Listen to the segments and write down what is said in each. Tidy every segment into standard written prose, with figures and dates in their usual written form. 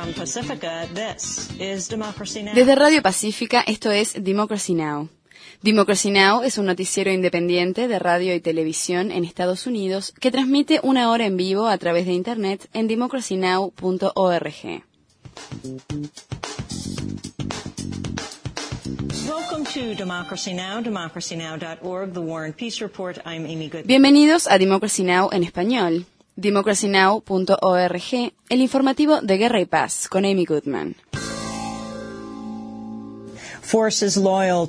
Desde Radio Pacífica, esto es Democracy Now! Democracy Now! Es un noticiero independiente de radio y televisión en Estados Unidos que transmite una hora en vivo a través de Internet en democracynow.org. Bienvenidos a Democracy Now! En español. democracynow.org, el informativo de Guerra y Paz, con Amy Goodman. Las fuerzas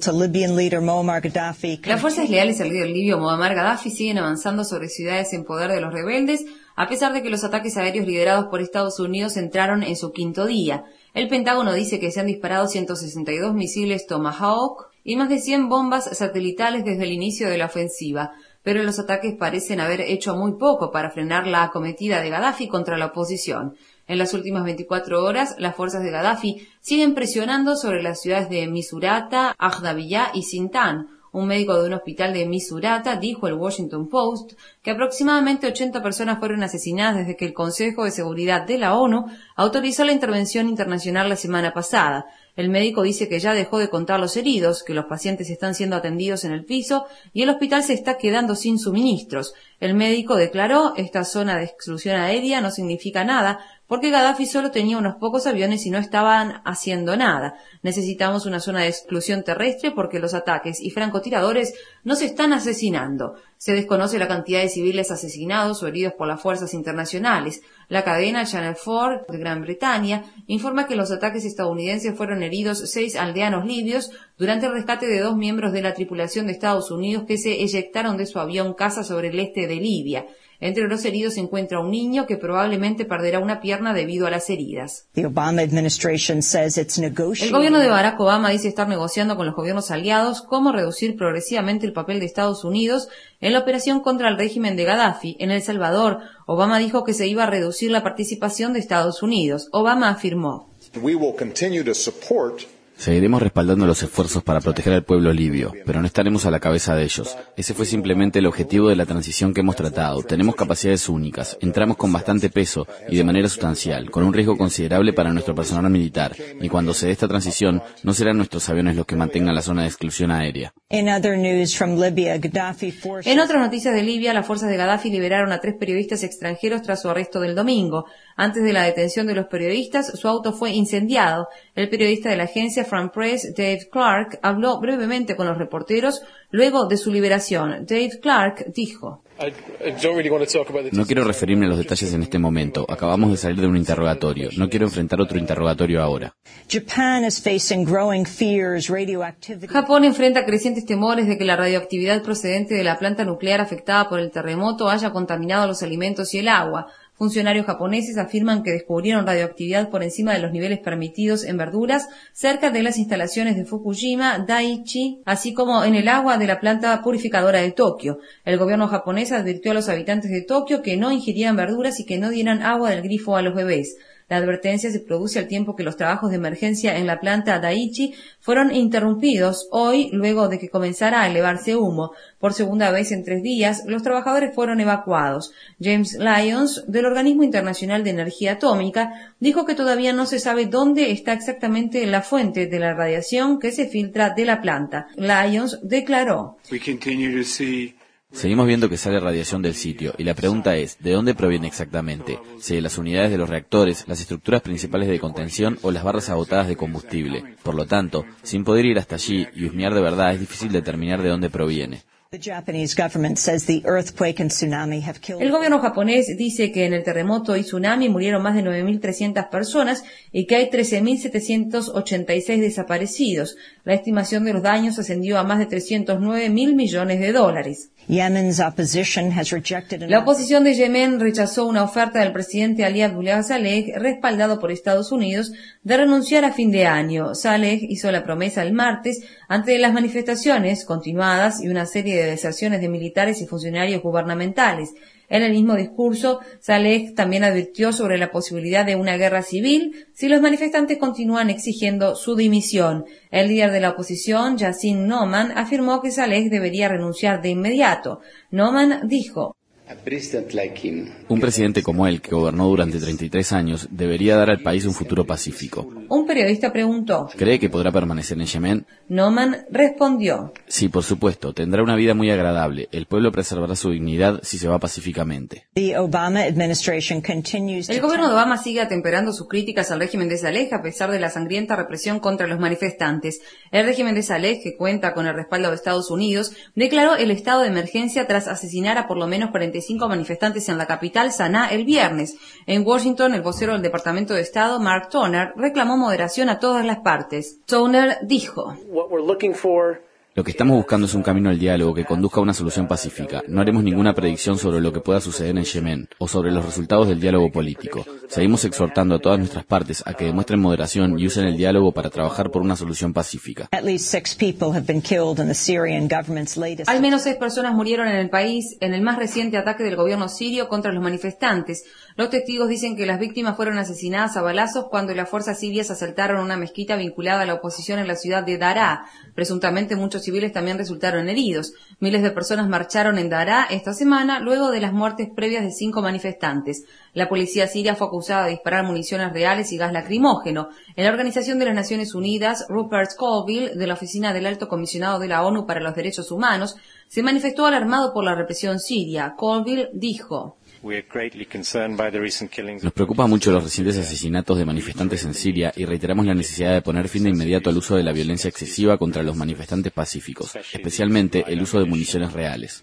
leales al líder libio Muammar Gaddafi siguen avanzando sobre ciudades en poder de los rebeldes, a pesar de que los ataques aéreos liderados por Estados Unidos entraron en su quinto día. El Pentágono dice que se han disparado 162 misiles Tomahawk y más de 100 bombas satelitales desde el inicio de la ofensiva, pero los ataques parecen haber hecho muy poco para frenar la acometida de Gaddafi contra la oposición. En las últimas 24 horas, las fuerzas de Gaddafi siguen presionando sobre las ciudades de Misurata, Aghdabiyah y Sintan. Un médico de un hospital de Misurata dijo al Washington Post que aproximadamente 80 personas fueron asesinadas desde que el Consejo de Seguridad de la ONU autorizó la intervención internacional la semana pasada. El médico dice que ya dejó de contar los heridos, que los pacientes están siendo atendidos en el piso y el hospital se está quedando sin suministros. El médico declaró: esta zona de exclusión aérea no significa nada, porque Gaddafi solo tenía unos pocos aviones y no estaban haciendo nada. Necesitamos una zona de exclusión terrestre porque los ataques y francotiradores nos están asesinando. Se desconoce la cantidad de civiles asesinados o heridos por las fuerzas internacionales. La cadena Channel 4 de Gran Bretaña informa que en los ataques estadounidenses fueron heridos 6 aldeanos libios durante el rescate de 2 miembros de la tripulación de Estados Unidos que se eyectaron de su avión caza sobre el este de Libia. Entre los heridos se encuentra un niño que probablemente perderá una pierna debido a las heridas. El gobierno de Barack Obama dice estar negociando con los gobiernos aliados cómo reducir progresivamente el papel de Estados Unidos en la operación contra el régimen de Gaddafi. En El Salvador, Obama dijo que se iba a reducir la participación de Estados Unidos. Obama afirmó: Seguiremos respaldando los esfuerzos para proteger al pueblo libio, pero no estaremos a la cabeza de ellos. Ese fue simplemente el objetivo de la transición que hemos tratado. Tenemos capacidades únicas, entramos con bastante peso y de manera sustancial, con un riesgo considerable para nuestro personal militar, y cuando se dé esta transición, no serán nuestros aviones los que mantengan la zona de exclusión aérea. En otras noticias de Libia, las fuerzas de Gaddafi liberaron a 3 periodistas extranjeros tras su arresto del domingo. Antes de la detención de los periodistas, su auto fue incendiado. El periodista de la agencia France Press, Dave Clark, habló brevemente con los reporteros luego de su liberación. Dave Clark dijo: No quiero referirme a los detalles en este momento. Acabamos de salir de un interrogatorio. No quiero enfrentar otro interrogatorio ahora. Japón enfrenta crecientes temores de que la radioactividad procedente de la planta nuclear afectada por el terremoto haya contaminado los alimentos y el agua. Funcionarios japoneses afirman que descubrieron radioactividad por encima de los niveles permitidos en verduras cerca de las instalaciones de Fukushima Daiichi, así como en el agua de la planta purificadora de Tokio. El gobierno japonés advirtió a los habitantes de Tokio que no ingirieran verduras y que no dieran agua del grifo a los bebés. La advertencia se produce al tiempo que los trabajos de emergencia en la planta Daiichi fueron interrumpidos hoy luego de que comenzara a elevarse humo. Por segunda vez en 3 días, los trabajadores fueron evacuados. James Lyons, del Organismo Internacional de Energía Atómica, dijo que todavía no se sabe dónde está exactamente la fuente de la radiación que se filtra de la planta. Lyons declaró: Seguimos viendo que sale radiación del sitio, y la pregunta es, ¿de dónde proviene exactamente? ¿Si de las unidades de los reactores, las estructuras principales de contención o las barras agotadas de combustible? Por lo tanto, sin poder ir hasta allí y husmear de verdad, es difícil determinar de dónde proviene. El gobierno japonés dice que en el terremoto y tsunami murieron más de 9.300 personas y que hay 13.786 desaparecidos. La estimación de los daños ascendió a más de 309.000 millones de dólares. La oposición de Yemen rechazó una oferta del presidente Ali Abdullah Saleh, respaldado por Estados Unidos, de renunciar a fin de año. Saleh hizo la promesa el martes ante las manifestaciones continuadas y una serie de deserciones de militares y funcionarios gubernamentales. En el mismo discurso, Saleh también advirtió sobre la posibilidad de una guerra civil si los manifestantes continúan exigiendo su dimisión. El líder de la oposición, Yassin Noman, afirmó que Saleh debería renunciar de inmediato. Noman dijo: Un presidente como él, que gobernó durante 33 años, debería dar al país un futuro pacífico. Un periodista preguntó. ¿Cree que podrá permanecer en Yemen? Nouman respondió. Sí, por supuesto. Tendrá una vida muy agradable. El pueblo preservará su dignidad si se va pacíficamente. El gobierno de Obama sigue atemperando sus críticas al régimen de Saleh a pesar de la sangrienta represión contra los manifestantes. El régimen de Saleh, que cuenta con el respaldo de Estados Unidos, declaró el estado de emergencia tras asesinar a por lo menos 45 manifestantes en la capital, Saná, el viernes. En Washington, el vocero del Departamento de Estado, Mark Toner, reclamó moderación a todas las partes. Toner dijo: Lo que estamos buscando es un camino al diálogo que conduzca a una solución pacífica. No haremos ninguna predicción sobre lo que pueda suceder en Yemen o sobre los resultados del diálogo político. Seguimos exhortando a todas nuestras partes a que demuestren moderación y usen el diálogo para trabajar por una solución pacífica. Al menos 6 personas murieron en el país en el más reciente ataque del gobierno sirio contra los manifestantes. Los testigos dicen que las víctimas fueron asesinadas a balazos cuando las fuerzas sirias asaltaron una mezquita vinculada a la oposición en la ciudad de Daraa. Presuntamente muchos civiles también resultaron heridos. Miles de personas marcharon en Daraa esta semana luego de las muertes previas de 5 manifestantes. La policía siria fue acusada de disparar municiones reales y gas lacrimógeno. En la Organización de las Naciones Unidas, Rupert Colville, de la Oficina del Alto Comisionado de la ONU para los Derechos Humanos, se manifestó alarmado por la represión siria. Colville dijo: Nos preocupa mucho los recientes asesinatos de manifestantes en Siria y reiteramos la necesidad de poner fin de inmediato al uso de la violencia excesiva contra los manifestantes pacíficos, especialmente el uso de municiones reales.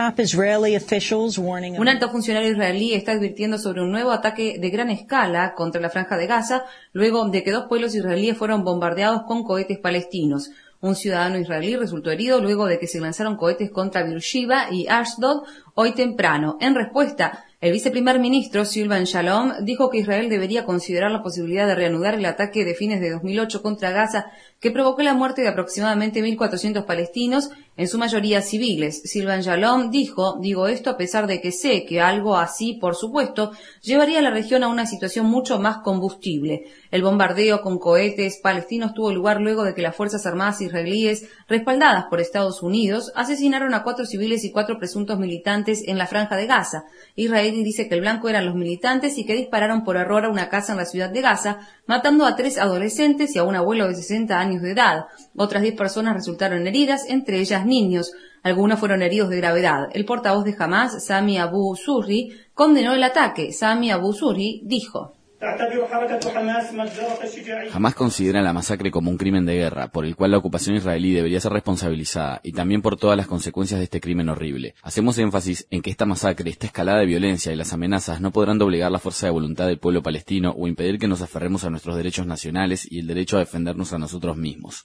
Un alto funcionario israelí está advirtiendo sobre un nuevo ataque de gran escala contra la Franja de Gaza, luego de que 2 pueblos israelíes fueron bombardeados con cohetes palestinos. Un ciudadano israelí resultó herido luego de que se lanzaron cohetes contra Beersheba y Ashdod hoy temprano. En respuesta, el viceprimer ministro Silvan Shalom dijo que Israel debería considerar la posibilidad de reanudar el ataque de fines de 2008 contra Gaza, que provocó la muerte de aproximadamente 1.400 palestinos, en su mayoría civiles. Silvan Shalom digo esto a pesar de que sé que algo así, por supuesto, llevaría a la región a una situación mucho más combustible. El bombardeo con cohetes palestinos tuvo lugar luego de que las Fuerzas Armadas israelíes, respaldadas por Estados Unidos, asesinaron a 4 civiles y 4 presuntos militantes en la Franja de Gaza. Israel dice que el blanco eran los militantes y que dispararon por error a una casa en la ciudad de Gaza, matando a 3 adolescentes y a un abuelo de 60 años de edad. Otras 10 personas resultaron heridas, entre ellas niños. Algunos fueron heridos de gravedad. El portavoz de Hamas, Sami Abu Zuhri, condenó el ataque. Sami Abu Zuhri dijo: Hamas considera la masacre como un crimen de guerra, por el cual la ocupación israelí debería ser responsabilizada, y también por todas las consecuencias de este crimen horrible. Hacemos énfasis en que esta masacre, esta escalada de violencia y las amenazas no podrán doblegar la fuerza de voluntad del pueblo palestino o impedir que nos aferremos a nuestros derechos nacionales y el derecho a defendernos a nosotros mismos.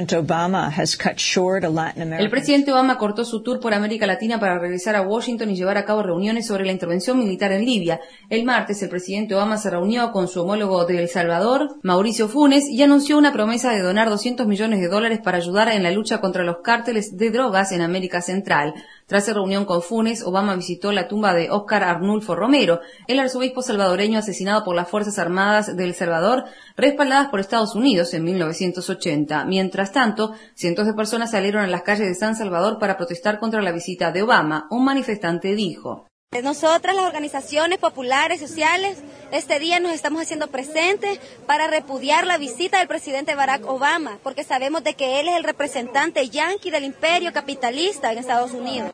El presidente Obama cortó su tour por América Latina para regresar a Washington y llevar a cabo reuniones sobre la intervención militar en Libia. El martes, el presidente Obama se reunió con su homólogo de El Salvador, Mauricio Funes, y anunció una promesa de donar $200 millones para ayudar en la lucha contra los cárteles de drogas en América Central. Tras su reunión con Funes, Obama visitó la tumba de Óscar Arnulfo Romero, el arzobispo salvadoreño asesinado por las Fuerzas Armadas de El Salvador, respaldadas por Estados Unidos en 1980. Mientras tanto, cientos de personas salieron a las calles de San Salvador para protestar contra la visita de Obama. Un manifestante dijo: Nosotras, las organizaciones populares, sociales, este día nos estamos haciendo presentes para repudiar la visita del presidente Barack Obama, porque sabemos de que él es el representante yanqui del imperio capitalista en Estados Unidos.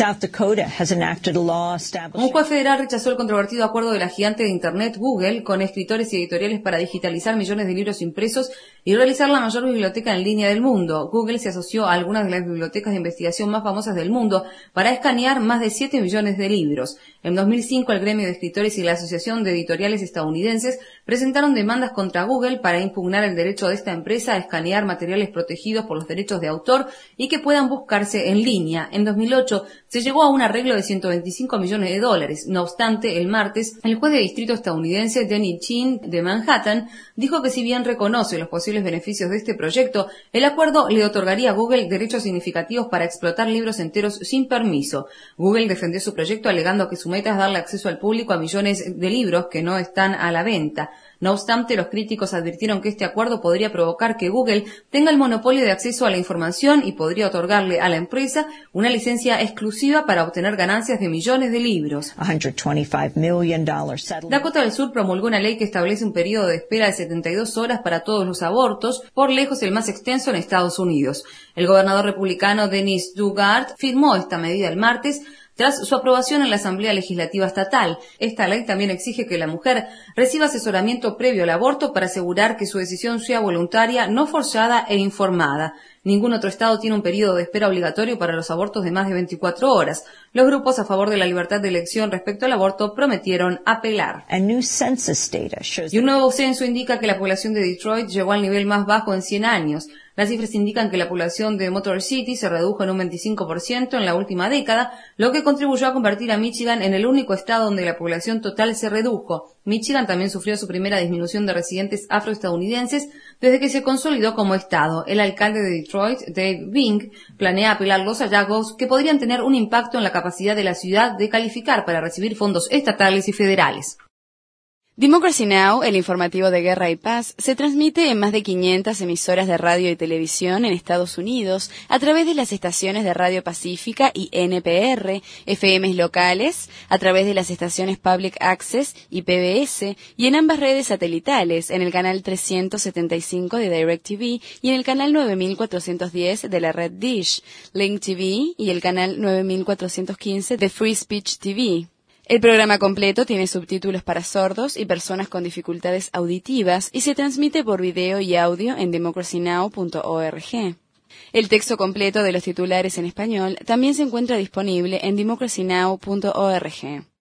Un juez federal rechazó el controvertido acuerdo de la gigante de Internet Google con escritores y editoriales para digitalizar millones de libros impresos y realizar la mayor biblioteca en línea del mundo. Google se asoció a algunas de las bibliotecas de investigación más famosas del mundo para escanear más de 7 millones de libros. En 2005, el gremio de escritores y la Asociación de Editoriales Estadounidenses presentaron demandas contra Google para impugnar el derecho de esta empresa a escanear materiales protegidos por los derechos de autor y que puedan buscarse en línea. En 2008, se llegó a un arreglo de $125 millones. No obstante, el martes, el juez de distrito estadounidense Denny Chin de Manhattan dijo que si bien reconoce los posibles beneficios de este proyecto, el acuerdo le otorgaría a Google derechos significativos para explotar libros enteros sin permiso. Google defendió su proyecto alegando que su meta es darle acceso al público a millones de libros que no están a la venta. No obstante, los críticos advirtieron que este acuerdo podría provocar que Google tenga el monopolio de acceso a la información y podría otorgarle a la empresa una licencia exclusiva para obtener ganancias de millones de libros. Dakota del Sur promulgó una ley que establece un periodo de espera de 72 horas para todos los abortos, por lejos el más extenso en Estados Unidos. El gobernador republicano Dennis Daugaard firmó esta medida el martes, tras su aprobación en la Asamblea Legislativa Estatal. Esta ley también exige que la mujer reciba asesoramiento previo al aborto para asegurar que su decisión sea voluntaria, no forzada e informada. Ningún otro estado tiene un periodo de espera obligatorio para los abortos de más de 24 horas. Los grupos a favor de la libertad de elección respecto al aborto prometieron apelar. Y un nuevo censo indica que la población de Detroit llegó al nivel más bajo en 100 años. Las cifras indican que la población de Motor City se redujo en un 25% en la última década, lo que contribuyó a convertir a Michigan en el único estado donde la población total se redujo. Michigan también sufrió su primera disminución de residentes afroestadounidenses desde que se consolidó como estado. El alcalde de Detroit, Dave Bing, planea apelar los hallazgos que podrían tener un impacto en la capacidad de la ciudad de calificar para recibir fondos estatales y federales. Democracy Now!, el informativo de Guerra y Paz, se transmite en más de 500 emisoras de radio y televisión en Estados Unidos a través de las estaciones de Radio Pacífica y NPR, FMs locales, a través de las estaciones Public Access y PBS, y en ambas redes satelitales, en el canal 375 de DirecTV y en el canal 9410 de la red Dish, Link TV y el canal 9415 de Free Speech TV. El programa completo tiene subtítulos para sordos y personas con dificultades auditivas y se transmite por video y audio en democracynow.org. El texto completo de los titulares en español también se encuentra disponible en democracynow.org.